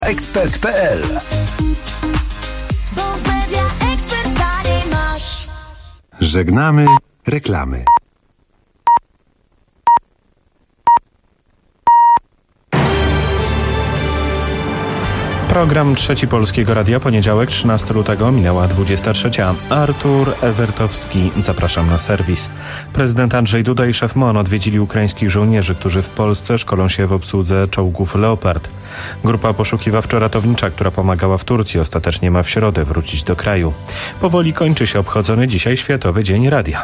Ekspert.pl. Żegnamy reklamy. Program Trzeci Polskiego Radia, poniedziałek 13 lutego, minęła 23. Artur Ewertowski, zapraszam na serwis. Prezydent Andrzej Duda i szef MON odwiedzili ukraińskich żołnierzy, którzy w Polsce szkolą się w obsłudze czołgów Leopard. Grupa poszukiwawczo-ratownicza, która pomagała w Turcji, ostatecznie ma w środę wrócić do kraju. Powoli kończy się obchodzony dzisiaj Światowy Dzień Radia.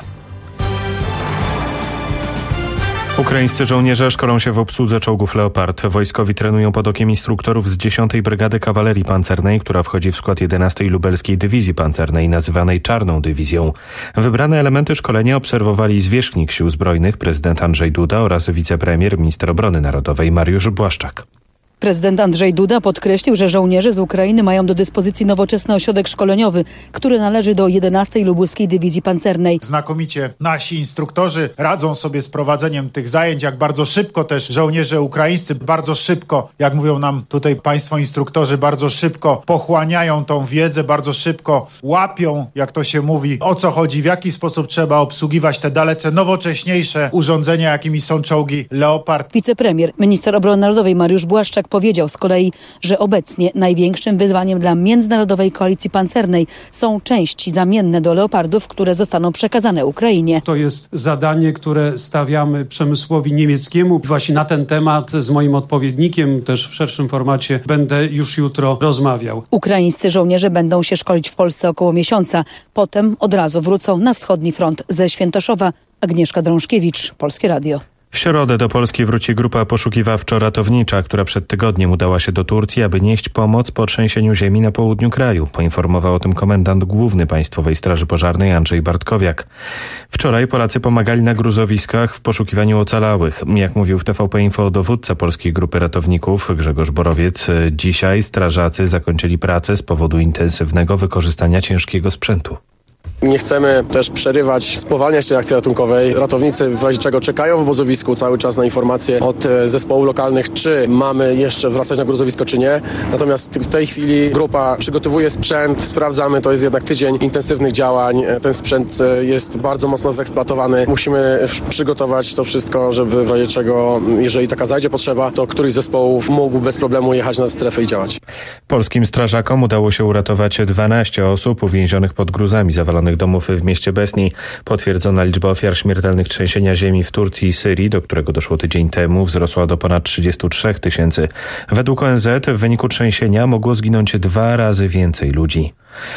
Ukraińscy żołnierze szkolą się w obsłudze czołgów Leopard. Wojskowi trenują pod okiem instruktorów z 10. Brygady Kawalerii Pancernej, która wchodzi w skład 11. Lubelskiej Dywizji Pancernej, nazywanej Czarną Dywizją. Wybrane elementy szkolenia obserwowali zwierzchnik Sił Zbrojnych, prezydent Andrzej Duda oraz wicepremier, minister obrony narodowej Mariusz Błaszczak. Prezydent Andrzej Duda podkreślił, że żołnierze z Ukrainy mają do dyspozycji nowoczesny ośrodek szkoleniowy, który należy do 11. Lubuskiej Dywizji Pancernej. Znakomicie nasi instruktorzy radzą sobie z prowadzeniem tych zajęć, jak bardzo szybko też żołnierze ukraińscy, bardzo szybko, jak mówią nam tutaj państwo instruktorzy, bardzo szybko pochłaniają tą wiedzę, bardzo szybko łapią, jak to się mówi, o co chodzi, w jaki sposób trzeba obsługiwać te dalece nowocześniejsze urządzenia, jakimi są czołgi Leopard. Wicepremier, minister obrony narodowej Mariusz Błaszczak powiedział z kolei, że obecnie największym wyzwaniem dla międzynarodowej koalicji pancernej są części zamienne do Leopardów, które zostaną przekazane Ukrainie. To jest zadanie, które stawiamy przemysłowi niemieckiemu. Właśnie na ten temat z moim odpowiednikiem, też w szerszym formacie, będę już jutro rozmawiał. Ukraińscy żołnierze będą się szkolić w Polsce około miesiąca. Potem od razu wrócą na wschodni front ze Świętoszowa. Agnieszka Drążkiewicz, Polskie Radio. W środę do Polski wróci grupa poszukiwawczo-ratownicza, która przed tygodniem udała się do Turcji, aby nieść pomoc po trzęsieniu ziemi na południu kraju. Poinformował o tym komendant główny Państwowej Straży Pożarnej Andrzej Bartkowiak. Wczoraj Polacy pomagali na gruzowiskach w poszukiwaniu ocalałych. Jak mówił w TVP Info dowódca Polskiej Grupy Ratowników Grzegorz Borowiec, dzisiaj strażacy zakończyli pracę z powodu intensywnego wykorzystania ciężkiego sprzętu. Nie chcemy też przerywać, spowalniać tej akcji ratunkowej. Ratownicy w razie czego czekają w obozowisku cały czas na informacje od zespołów lokalnych, czy mamy jeszcze wracać na gruzowisko, czy nie. Natomiast w tej chwili grupa przygotowuje sprzęt, sprawdzamy, to jest jednak tydzień intensywnych działań. Ten sprzęt jest bardzo mocno wyeksploatowany. Musimy przygotować to wszystko, żeby w razie czego, jeżeli taka zajdzie potrzeba, to któryś z zespołów mógł bez problemu jechać na strefę i działać. Polskim strażakom udało się uratować 12 osób uwięzionych pod gruzami zawalonych domów w mieście Besni. Potwierdzona liczba ofiar śmiertelnych trzęsienia ziemi w Turcji i Syrii, do którego doszło tydzień temu, wzrosła do ponad 33 000. Według ONZ w wyniku trzęsienia mogło zginąć 2 razy więcej ludzi.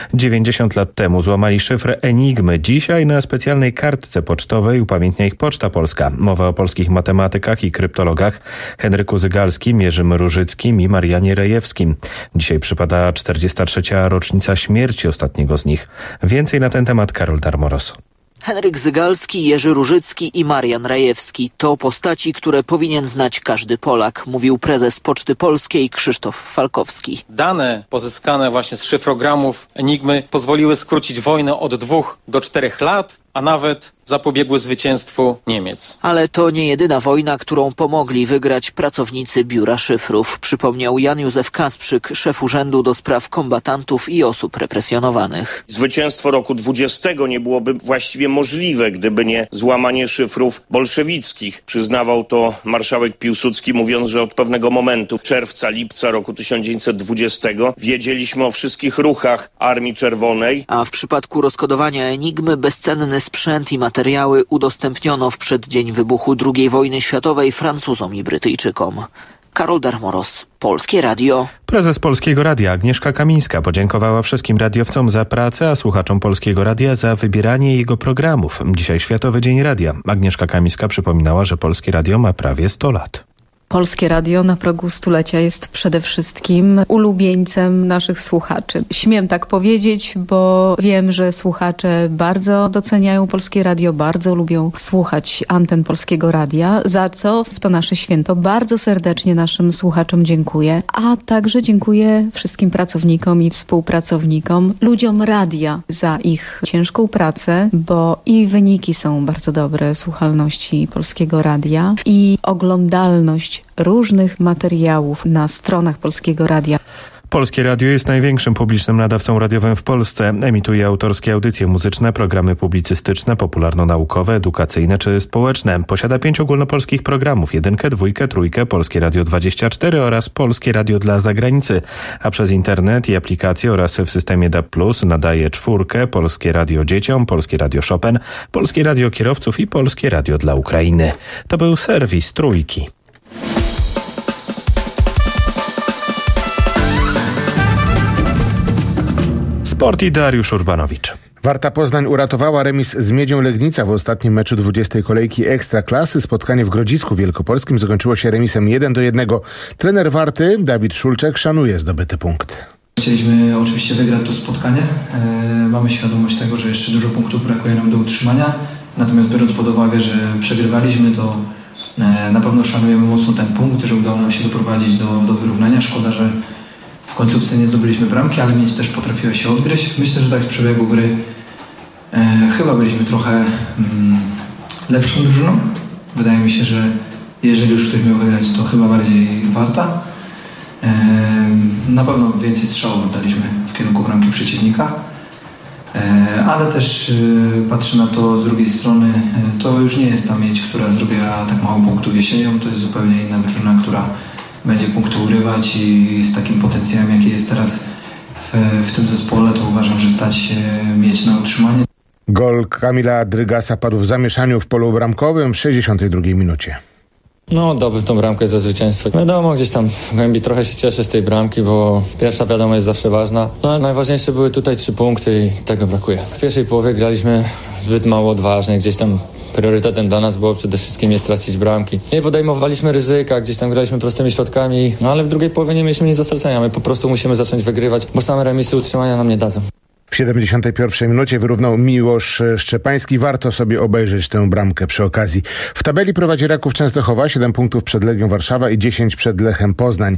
90 lat temu złamali szyfr Enigmy. Dzisiaj na specjalnej kartce pocztowej upamiętnia ich Poczta Polska. Mowa o polskich matematykach i kryptologach Henryku Zygalskim, Jerzym Różyckim i Marianie Rejewskim. Dzisiaj przypada 43. rocznica śmierci ostatniego z nich. Więcej na ten temat Karol Darmoros. Henryk Zygalski, Jerzy Różycki i Marian Rejewski to postaci, które powinien znać każdy Polak, mówił prezes Poczty Polskiej Krzysztof Falkowski. Dane pozyskane właśnie z szyfrogramów Enigmy pozwoliły skrócić wojnę od 2 do 4 lat, a nawet zapobiegły zwycięstwu Niemiec. Ale to nie jedyna wojna, którą pomogli wygrać pracownicy Biura Szyfrów, przypomniał Jan Józef Kasprzyk, szef Urzędu do Spraw Kombatantów i Osób Represjonowanych. Zwycięstwo roku 20 nie byłoby właściwie możliwe, gdyby nie złamanie szyfrów bolszewickich. Przyznawał to marszałek Piłsudski, mówiąc, że od pewnego momentu, czerwca, lipca roku 1920 wiedzieliśmy o wszystkich ruchach Armii Czerwonej. A w przypadku rozkodowania Enigmy bezcenny sprzęt i materiały udostępniono w przeddzień wybuchu II wojny światowej Francuzom i Brytyjczykom. Karol Darmoros, Polskie Radio. Prezes Polskiego Radia Agnieszka Kamińska podziękowała wszystkim radiowcom za pracę, a słuchaczom Polskiego Radia za wybieranie jego programów. Dzisiaj Światowy Dzień Radia. Agnieszka Kamińska przypominała, że Polskie Radio ma prawie 100 lat. Polskie Radio na progu stulecia jest przede wszystkim ulubieńcem naszych słuchaczy. Śmiem tak powiedzieć, bo wiem, że słuchacze bardzo doceniają Polskie Radio, bardzo lubią słuchać anten Polskiego Radia, za co w to nasze święto bardzo serdecznie naszym słuchaczom dziękuję. A także dziękuję wszystkim pracownikom i współpracownikom, ludziom radia za ich ciężką pracę, bo i wyniki są bardzo dobre słuchalności Polskiego Radia i oglądalność ilość różnych materiałów na stronach Polskiego Radia. Polskie Radio jest największym publicznym nadawcą radiowym w Polsce. Emituje autorskie audycje muzyczne, programy publicystyczne, popularno-naukowe, edukacyjne czy społeczne. Posiada 5 ogólnopolskich programów: 1, 2, 3, Polskie Radio 24 oraz Polskie Radio dla zagranicy. A przez internet i aplikacje oraz w systemie DAB+, nadaje 4, Polskie Radio Dzieciom, Polskie Radio Chopin, Polskie Radio Kierowców i Polskie Radio dla Ukrainy. To był serwis Trójki. Sport i Dariusz Urbanowicz. Warta Poznań uratowała remis z Miedzią Legnica w ostatnim meczu 20. kolejki Ekstraklasy. Spotkanie w Grodzisku Wielkopolskim zakończyło się remisem 1-1. Trener Warty, Dawid Szulczek, szanuje zdobyty punkt. Chcieliśmy oczywiście wygrać to spotkanie. Mamy świadomość tego, że jeszcze dużo punktów brakuje nam do utrzymania. Natomiast biorąc pod uwagę, że przegrywaliśmy, to na pewno szanujemy mocno ten punkt, że udało nam się doprowadzić do wyrównania. Szkoda, że w końcówce nie zdobyliśmy bramki, ale Miedź też potrafiła się odgryźć. Myślę, że tak z przebiegu gry chyba byliśmy trochę lepszą drużyną. Wydaje mi się, że jeżeli już ktoś miał wygrać, to chyba bardziej Warta. Na pewno więcej strzałów oddaliśmy w kierunku bramki przeciwnika. Ale też patrzę na to z drugiej strony, to już nie jest ta Miedź, która zrobiła tak mało punktów jesienią. To jest zupełnie inna drużyna, która będzie punkty urywać i z takim potencjałem, jaki jest teraz w tym zespole, to uważam, że stać się Miedź na utrzymanie. Gol Kamila Drygasa padł w zamieszaniu w polu bramkowym w 62 minucie. Oddałbym tą bramkę za zwycięstwo. Wiadomo, gdzieś tam w głębi trochę się cieszę z tej bramki, bo pierwsza wiadomo jest zawsze ważna. Ale najważniejsze były tutaj 3 punkty i tego brakuje. W pierwszej połowie graliśmy zbyt mało odważnie, gdzieś tam priorytetem dla nas było przede wszystkim nie stracić bramki. Nie podejmowaliśmy ryzyka, gdzieś tam graliśmy prostymi środkami, ale w drugiej połowie nie mieliśmy nic do stracenia. My po prostu musimy zacząć wygrywać, bo same remisy utrzymania nam nie dadzą. W 71 minucie wyrównał Miłosz Szczepański. Warto sobie obejrzeć tę bramkę przy okazji. W tabeli prowadzi Raków Częstochowa, 7 punktów przed Legią Warszawa i 10 przed Lechem Poznań.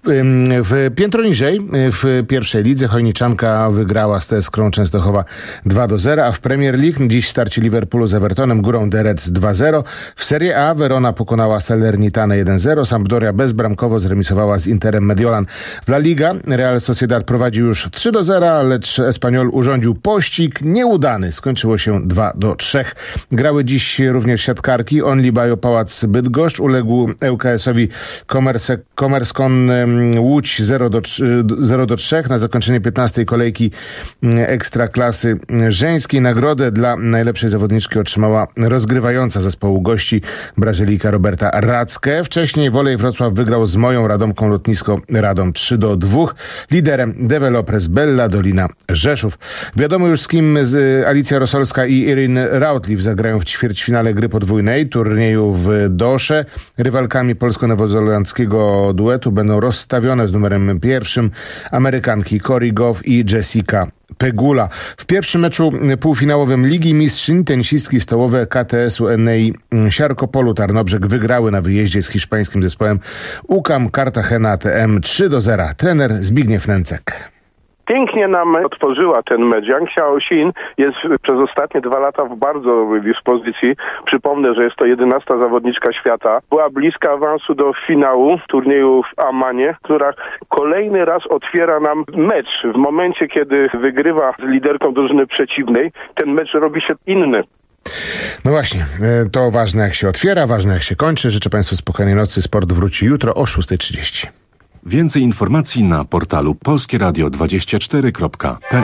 W piętro niżej, w pierwszej lidze, Chojniczanka wygrała z Teskrą Częstochowa 2-0, a w Premier League dziś starcie Liverpoolu z Evertonem górą The Reds 2-0. W Serie A Verona pokonała Salernitana 1-0, Sampdoria bezbramkowo zremisowała z Interem Mediolan. W La Liga Real Sociedad prowadzi już 3-0, lecz Espanyol urządził pościg nieudany. Skończyło się 2-3. Grały dziś również siatkarki. Only Bio Pałac Bydgoszcz uległ ŁKS-owi Komerskon Łódź 0-3 na zakończenie 15. kolejki Ekstraklasy żeńskiej. Nagrodę dla najlepszej zawodniczki otrzymała rozgrywająca zespołu gości Brazylijka Roberta Rackę. Wcześniej Wolej Wrocław wygrał z moją Radomką Lotnisko Radom 3-2. Liderem Developers Bella Dolina Rzeszów. Wiadomo już, z kim Alicja Rosolska i Iryn Rautliw zagrają w ćwierćfinale gry podwójnej turnieju w Dosze. Rywalkami polsko-nowozelandzkiego duetu będą rozstawione z numerem 1 Amerykanki Cory Goff i Jessica Pegula. W pierwszym meczu półfinałowym Ligi Mistrzyń tenisistki stołowe KTS-u Enei Siarkopolu Tarnobrzeg wygrały na wyjeździe z hiszpańskim zespołem UCAM Cartagena TM 3-0. Trener Zbigniew Nęcek. Pięknie nam otworzyła ten mecz. Yang Xiaoxin jest przez ostatnie 2 lata w bardzo dobrej dyspozycji. Przypomnę, że jest to 11. zawodniczka świata. Była bliska awansu do finału turnieju w Amanie, która kolejny raz otwiera nam mecz. W momencie, kiedy wygrywa z liderką drużyny przeciwnej, ten mecz robi się inny. No właśnie, to ważne jak się otwiera, ważne jak się kończy. Życzę Państwu spokojnej nocy. Sport wróci jutro o 6:30. Więcej informacji na portalu polskieradio24.pl.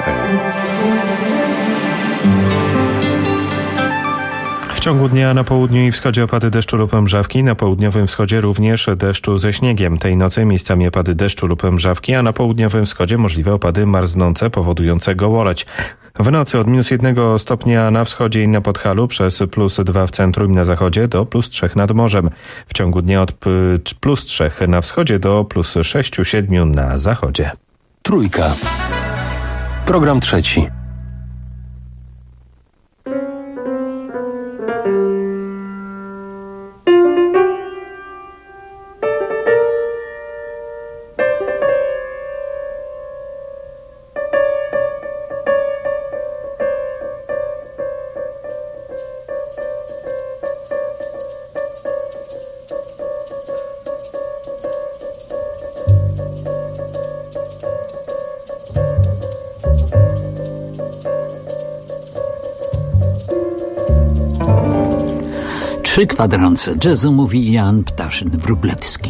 W ciągu dnia na południu i wschodzie opady deszczu lub mrzawki, na południowym wschodzie również deszczu ze śniegiem. Tej nocy miejscami opady deszczu lub mrzawki, a na południowym wschodzie możliwe opady marznące powodujące gołoleć. W nocy od -1 stopnia na wschodzie i na Podhalu przez +2 w centrum i na zachodzie do +3 nad morzem. W ciągu dnia od +3 na wschodzie do +6-7 na zachodzie. Trójka. Program trzeci. 3 kwadrans jazzu, mówi Jan Ptaszyn-Wróblewski.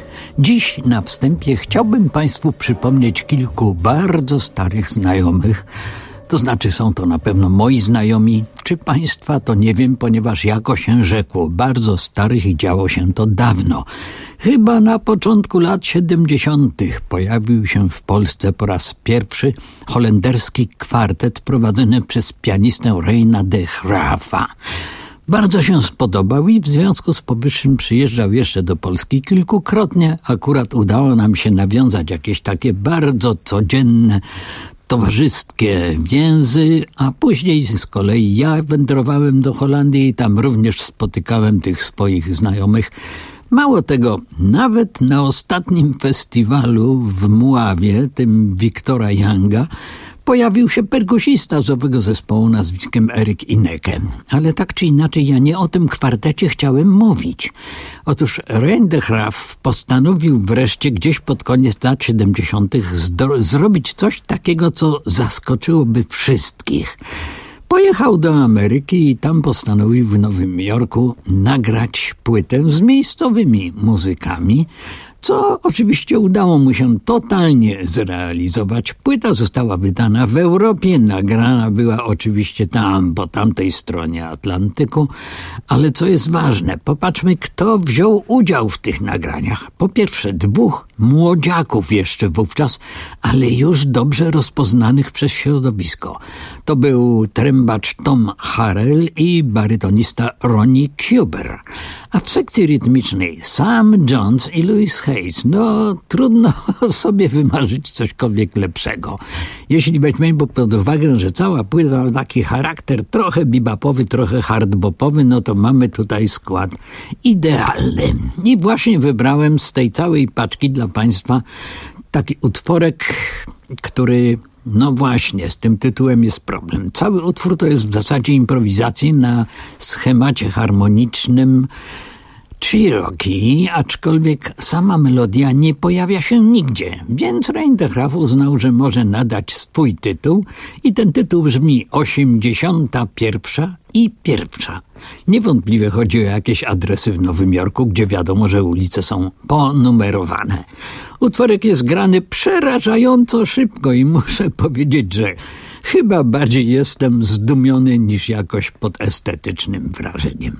Dziś na wstępie chciałbym Państwu przypomnieć kilku bardzo starych znajomych. To znaczy są to na pewno moi znajomi, czy Państwa to nie wiem, ponieważ jako się rzekło, bardzo starych i działo się to dawno. Chyba na początku lat 70. pojawił się w Polsce po raz pierwszy holenderski kwartet prowadzony przez pianistę Reina de Graafa. Bardzo się spodobał i w związku z powyższym przyjeżdżał jeszcze do Polski kilkukrotnie. Akurat udało nam się nawiązać jakieś takie bardzo codzienne, towarzyskie więzy, a później z kolei ja wędrowałem do Holandii i tam również spotykałem tych swoich znajomych. Mało tego, nawet na ostatnim festiwalu w Muławie, tym Wiktora Younga, pojawił się perkusista z owego zespołu nazwiskiem Erik Ineke. Ale tak czy inaczej ja nie o tym kwartecie chciałem mówić. Otóż Rein de Graaf postanowił wreszcie gdzieś pod koniec lat 70. zrobić coś takiego, co zaskoczyłoby wszystkich. Pojechał do Ameryki i tam postanowił w Nowym Jorku nagrać płytę z miejscowymi muzykami, co oczywiście udało mu się totalnie zrealizować. Płyta została wydana w Europie, nagrana była oczywiście tam, po tamtej stronie Atlantyku, ale co jest ważne, popatrzmy, kto wziął udział w tych nagraniach. Po pierwsze 2 młodziaków jeszcze wówczas, ale już dobrze rozpoznanych przez środowisko. To był trębacz Tom Harrell i barytonista Ronnie Cuber. A w sekcji rytmicznej Sam Jones i Louis Hayes. No, trudno sobie wymarzyć cośkolwiek lepszego. Jeśli weźmiemy pod uwagę, że cała płyta ma taki charakter trochę bebopowy, trochę hardbopowy, no to mamy tutaj skład idealny. I właśnie wybrałem z tej całej paczki dla Państwa taki utworek, który... No właśnie, z tym tytułem jest problem. Cały utwór to jest w zasadzie improwizacja na schemacie harmonicznym Cherokee, aczkolwiek sama melodia nie pojawia się nigdzie, więc Rein de Graaf uznał, że może nadać swój tytuł i ten tytuł brzmi 81. i 1. Niewątpliwie chodzi o jakieś adresy w Nowym Jorku, gdzie wiadomo, że ulice są ponumerowane. Utworek jest grany przerażająco szybko i muszę powiedzieć, że chyba bardziej jestem zdumiony niż jakoś pod estetycznym wrażeniem.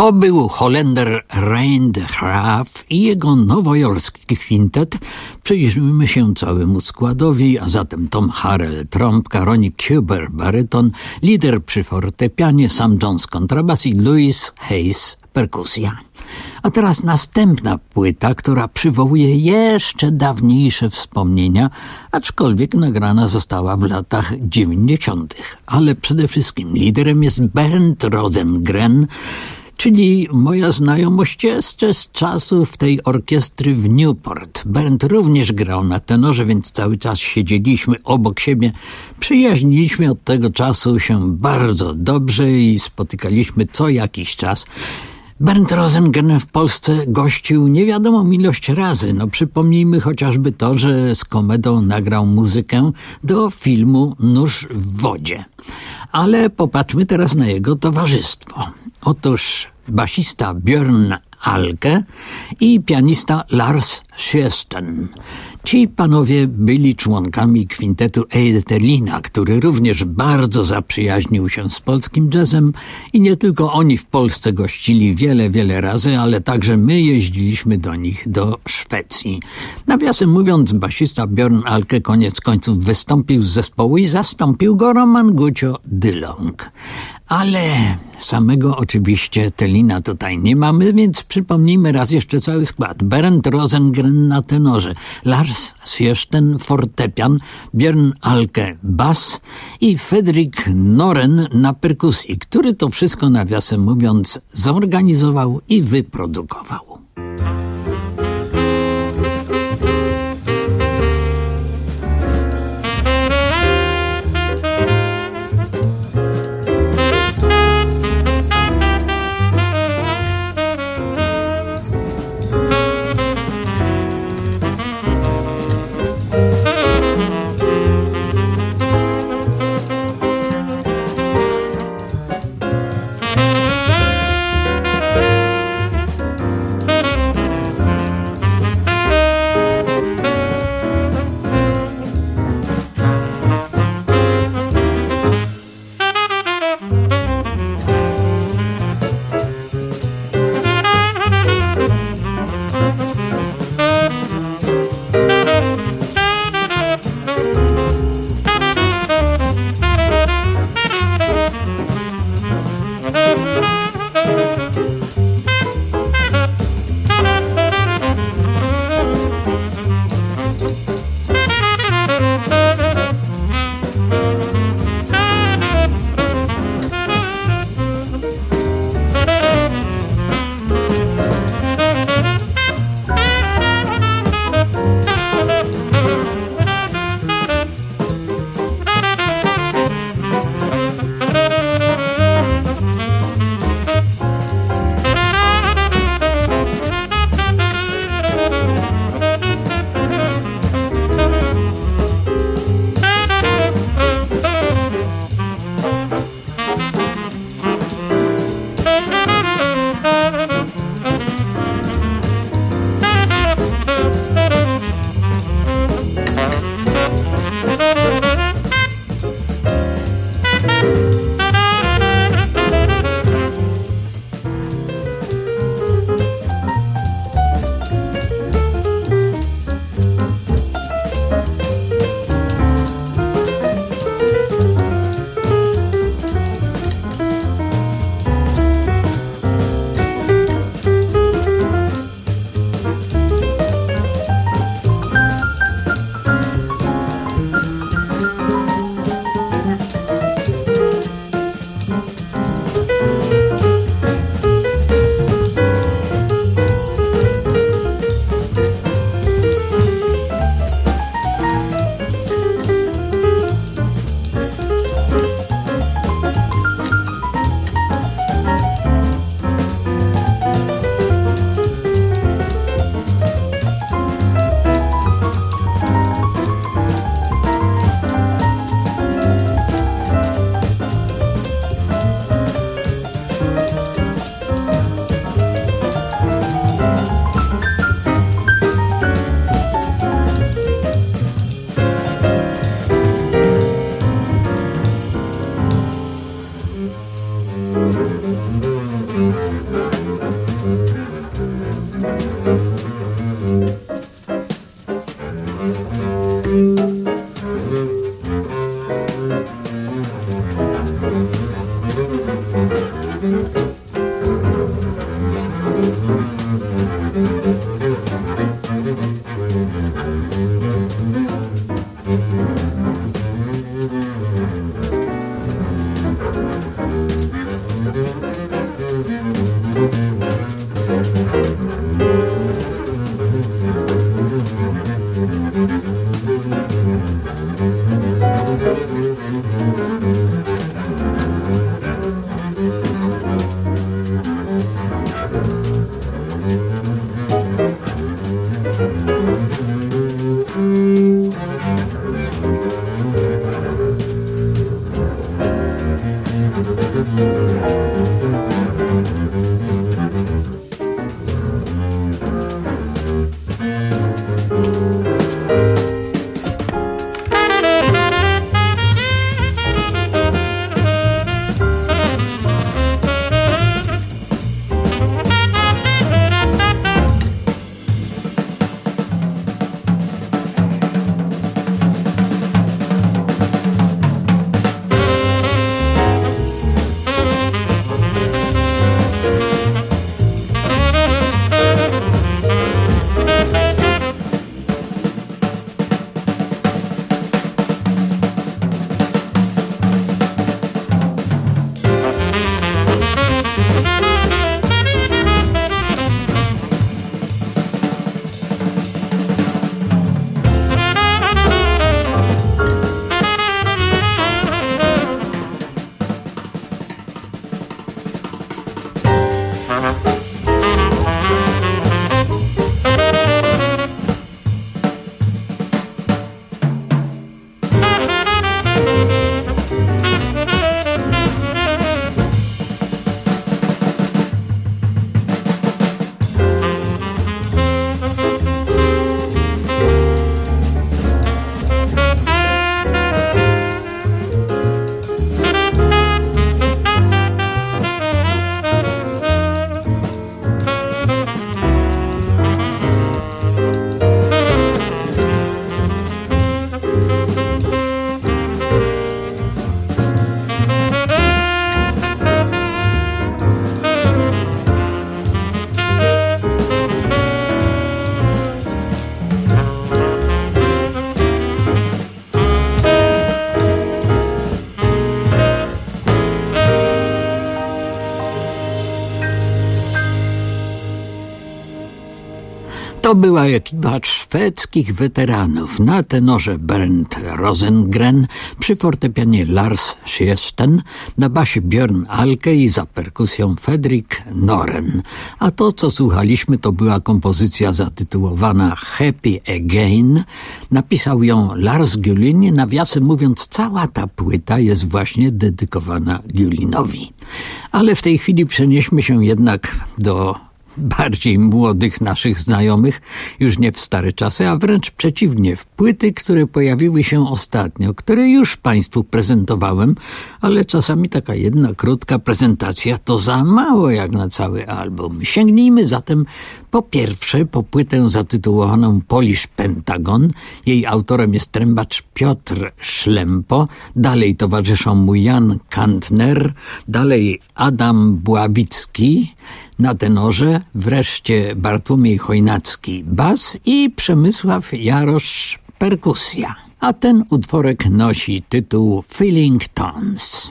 To był Holender Rein de Graaf i jego nowojorski kwintet. Przyjrzymy się całemu składowi, a zatem Tom Harrell, trąbka, Ronnie Cuber, baryton, lider przy fortepianie, Sam Jones, kontrabas i Louis Hayes, perkusja. A teraz następna płyta, która przywołuje jeszcze dawniejsze wspomnienia, aczkolwiek nagrana została w latach 90. Ale przede wszystkim liderem jest Bernd Rosengren, czyli moja znajomość jeszcze z czasów tej orkiestry w Newport. Bernd również grał na tenorze, więc cały czas siedzieliśmy obok siebie. Przyjaźniliśmy od tego czasu się bardzo dobrze i spotykaliśmy co jakiś czas. Bernd Rosengren w Polsce gościł nie wiadomo ilość razy. Przypomnijmy chociażby to, że z Komedą nagrał muzykę do filmu Nóż w wodzie. Ale popatrzmy teraz na jego towarzystwo. Otóż basista Björn Alke i pianista Lars Sjösten. Ci panowie byli członkami kwintetu Edelina, który również bardzo zaprzyjaźnił się z polskim jazzem i nie tylko oni w Polsce gościli wiele razy, ale także my jeździliśmy do nich do Szwecji. Nawiasem mówiąc, basista Björn Alke koniec końców wystąpił z zespołu i zastąpił go Roman Gucio Dylong. Ale samego oczywiście Telina tutaj nie mamy, więc przypomnijmy raz jeszcze cały skład. Bernd Rosengren na tenorze, Lars Sjösten fortepian, Björn Alke bas i Fredrik Noren na perkusji, który to wszystko nawiasem mówiąc zorganizował i wyprodukował. To była ekipa szwedzkich weteranów. Na tenorze Bernd Rosengren, przy fortepianie Lars Schiesten, na basie Björn Alke i za perkusją Fredrik Noren. A to, co słuchaliśmy, to była kompozycja zatytułowana Happy Again. Napisał ją Lars Gullin. Nawiasem mówiąc, cała ta płyta jest właśnie dedykowana Gullinowi. Ale w tej chwili przenieśmy się jednak do bardziej młodych naszych znajomych, już nie w stare czasy, a wręcz przeciwnie, w płyty, które pojawiły się ostatnio, które już Państwu prezentowałem, ale czasami taka jedna krótka prezentacja to za mało jak na cały album. Sięgnijmy zatem po pierwsze po płytę zatytułowaną Polish Pentagon. Jej autorem jest trębacz Piotr Szlempo, dalej towarzyszą mu Jan Kantner, dalej Adam Bławicki na tenorze, wreszcie Bartłomiej Chojnacki bas i Przemysław Jarosz perkusja. A ten utworek nosi tytuł Feeling Tones.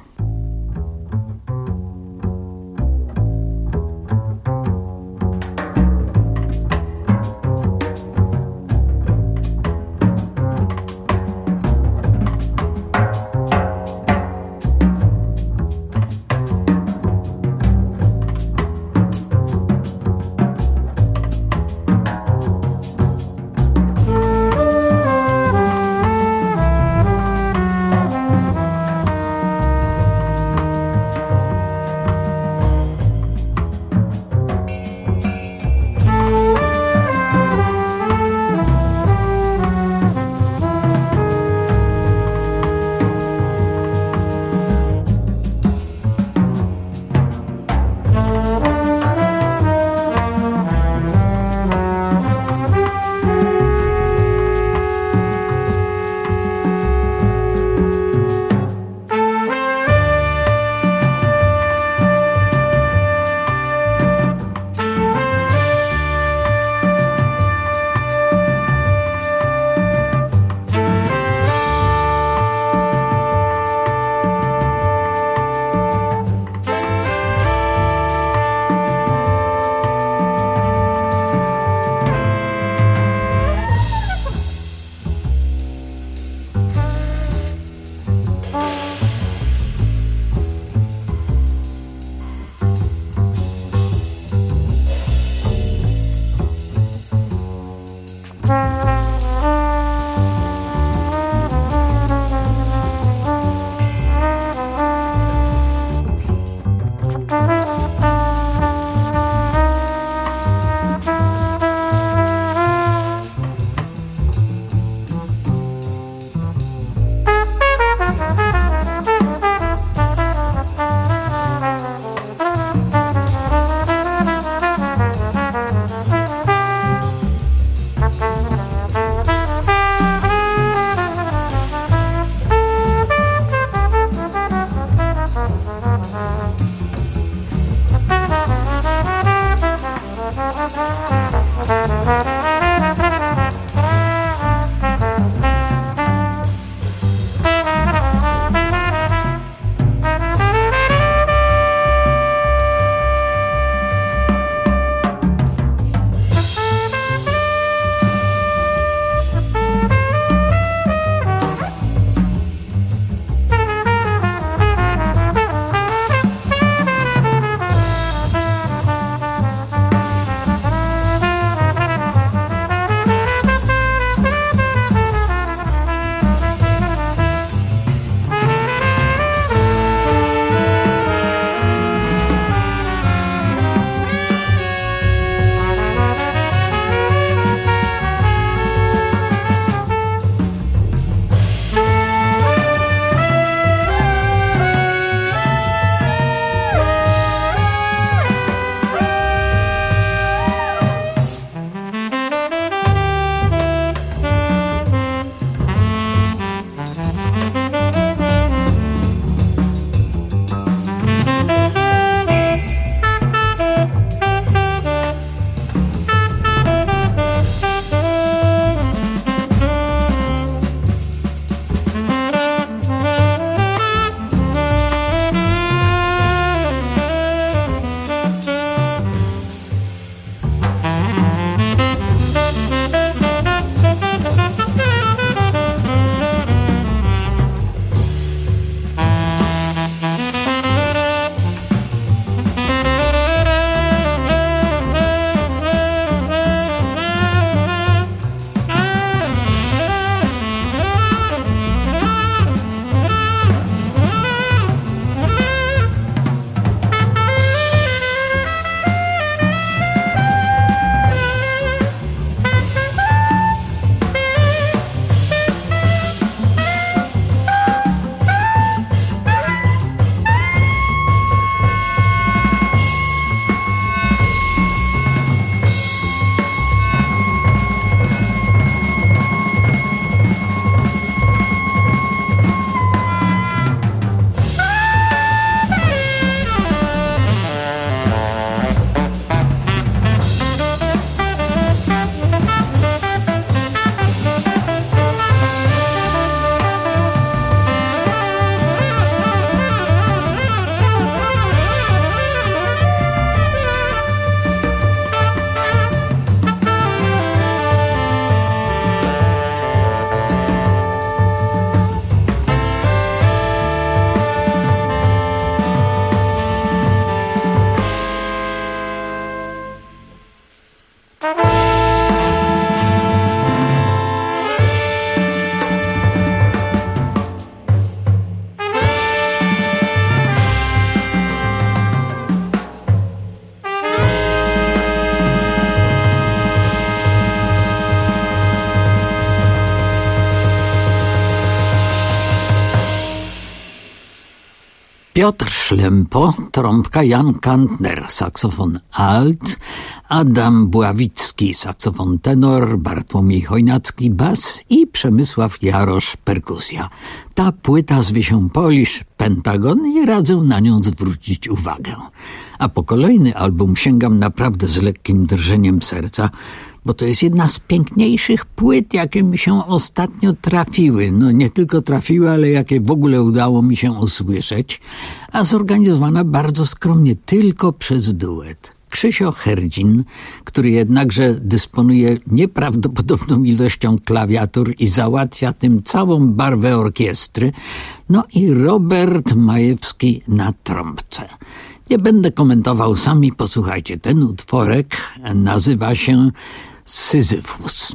Piotr Szlempo, trąbka, Jan Kantner, saksofon alt, Adam Bławicki, saksofon tenor, Bartłomiej Chojnacki, bas i Przemysław Jarosz, perkusja. Ta płyta zwie się Polish Pentagon i radzę na nią zwrócić uwagę. A po kolejny album sięgam naprawdę z lekkim drżeniem serca, bo to jest jedna z piękniejszych płyt, jakie mi się ostatnio trafiły. No nie tylko trafiły, ale jakie w ogóle udało mi się usłyszeć, a zorganizowana bardzo skromnie, tylko przez duet. Krzysio Herdzin, który jednakże dysponuje nieprawdopodobną ilością klawiatur i załatwia tym całą barwę orkiestry, no i Robert Majewski na trąbce. Nie będę komentował, sami posłuchajcie. Ten utworek nazywa się Syzyfus.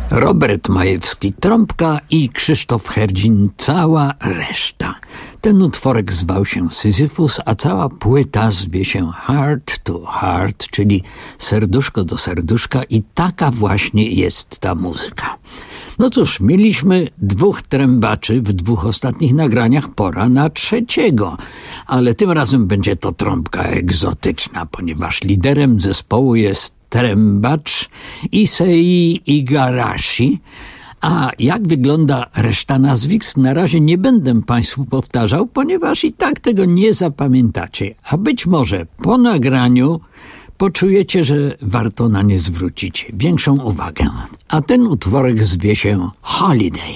Robert Majewski trąbka i Krzysztof Herdzin cała reszta. Ten utworek zwał się Syzyfus, a cała płyta zwie się Heart to Heart, czyli serduszko do serduszka, i taka właśnie jest ta muzyka. No cóż, mieliśmy 2 trębaczy w 2 ostatnich nagraniach, pora na 3, ale tym razem będzie to trąbka egzotyczna, ponieważ liderem zespołu jest trębacz Issei Igarashi. A jak wygląda reszta nazwisk, na razie nie będę Państwu powtarzał, ponieważ i tak tego nie zapamiętacie. A być może po nagraniu poczujecie, że warto na nie zwrócić większą uwagę. A ten utworek zwie się Holiday.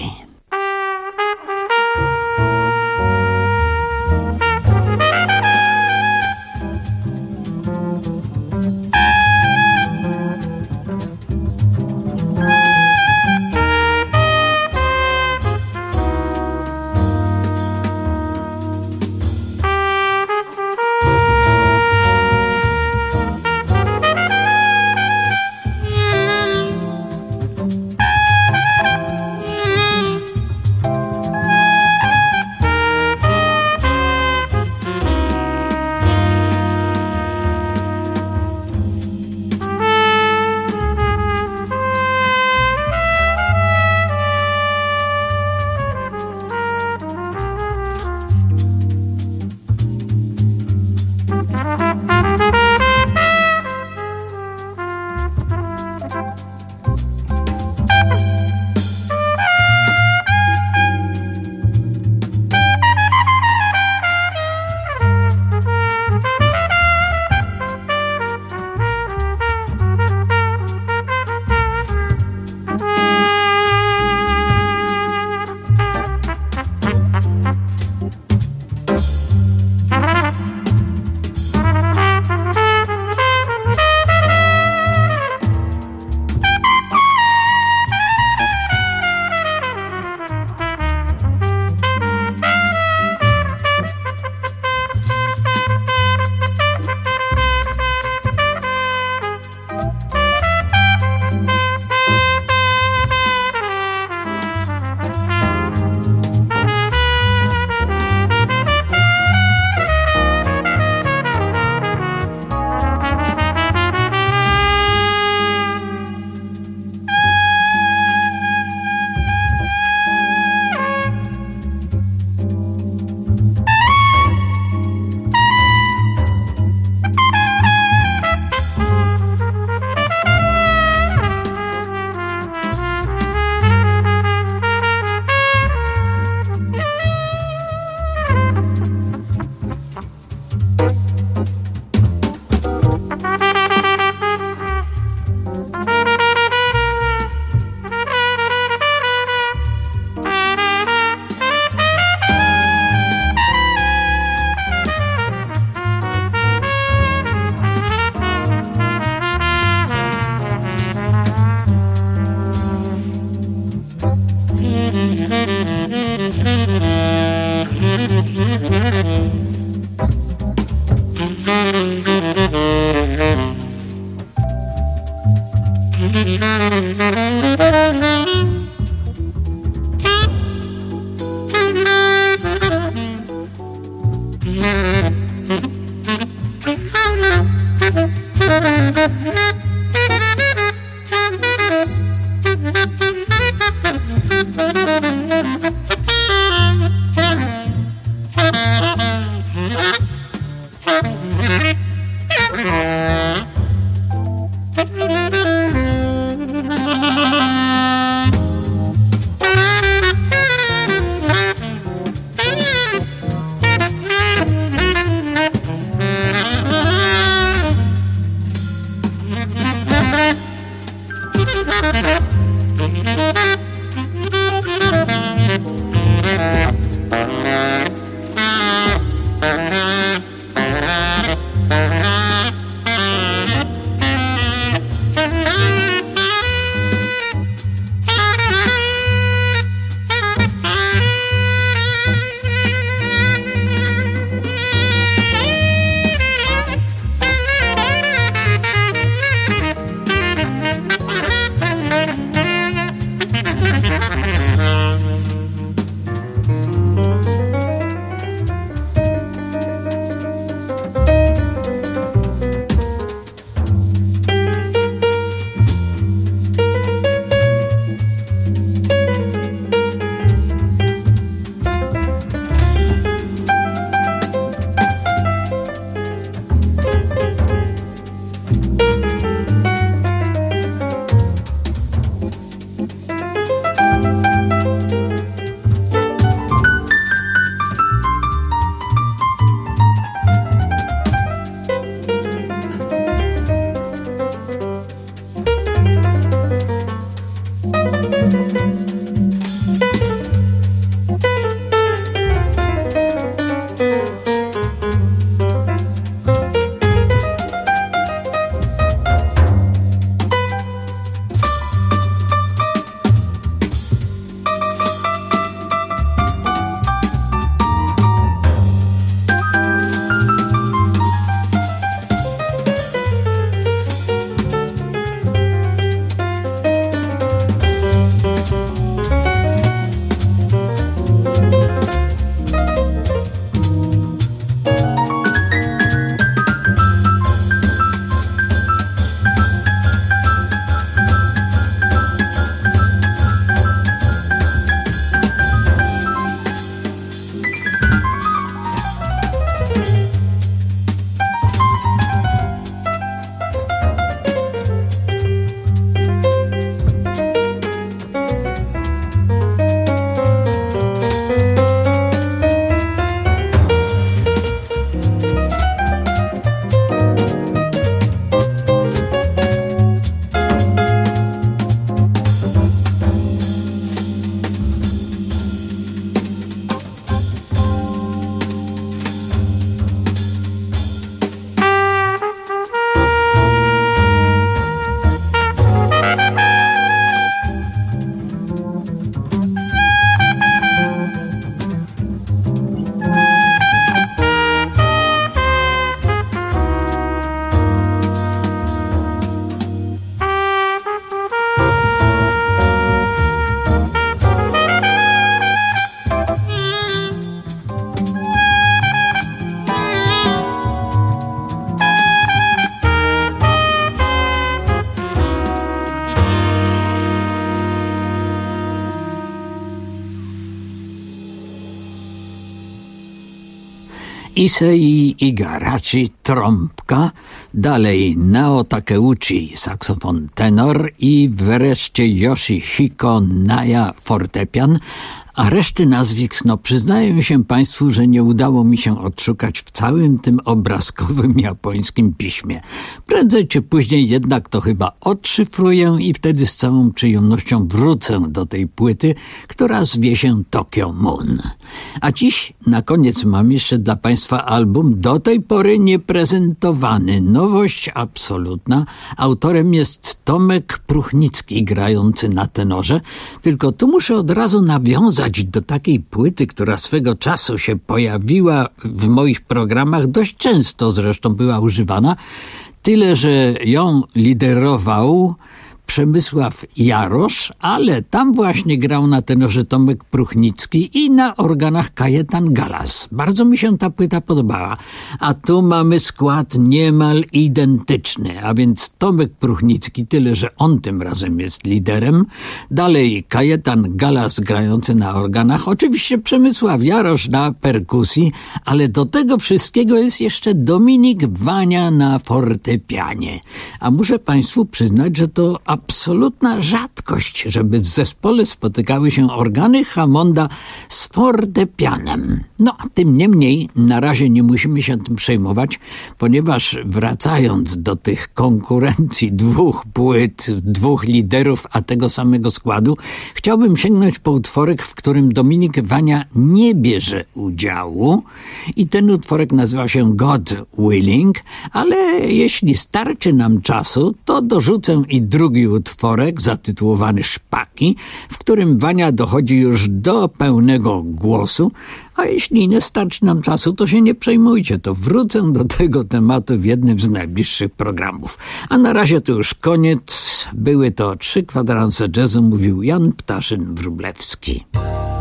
Issei Igarashi trąbka, dalej Nao Takeuchi saksofon tenor i wreszcie Yoshihiko Naya fortepian, a reszty nazwisk, przyznaję się Państwu, że nie udało mi się odszukać w całym tym obrazkowym japońskim piśmie. Prędzej czy później jednak to chyba odszyfruję i wtedy z całą przyjemnością wrócę do tej płyty, która zwie się Tokyo Moon. A dziś na koniec mam jeszcze dla Państwa album do tej pory nieprezentowany. Nowość absolutna. Autorem jest Tomek Pruchnicki, grający na tenorze. Tylko tu muszę od razu nawiązać do takiej płyty, która swego czasu się pojawiła w moich programach, dość często zresztą była używana, tyle że ją liderował Przemysław Jarosz, ale tam właśnie grał na tenorze Tomek Pruchnicki i na organach Kajetan Galas. Bardzo mi się ta płyta podobała. A tu mamy skład niemal identyczny, a więc Tomek Pruchnicki, tyle że on tym razem jest liderem. Dalej Kajetan Galas grający na organach, oczywiście Przemysław Jarosz na perkusji, ale do tego wszystkiego jest jeszcze Dominik Wania na fortepianie. A muszę Państwu przyznać, że to absolutna rzadkość, żeby w zespole spotykały się organy Hammonda z fortepianem. Tym niemniej na razie nie musimy się tym przejmować, ponieważ wracając do tych konkurencji dwóch płyt, dwóch liderów, a tego samego składu, chciałbym sięgnąć po utworek, w którym Dominik Wania nie bierze udziału i ten utworek nazywa się God Willing, ale jeśli starczy nam czasu, to dorzucę i drugi utworek zatytułowany Szpaki, w którym Wania dochodzi już do pełnego głosu, a jeśli nie starczy nam czasu, to się nie przejmujcie, to wrócę do tego tematu w jednym z najbliższych programów. A na razie to już koniec. Były to 3 kwadranse jazzu, mówił Jan Ptaszyn-Wróblewski.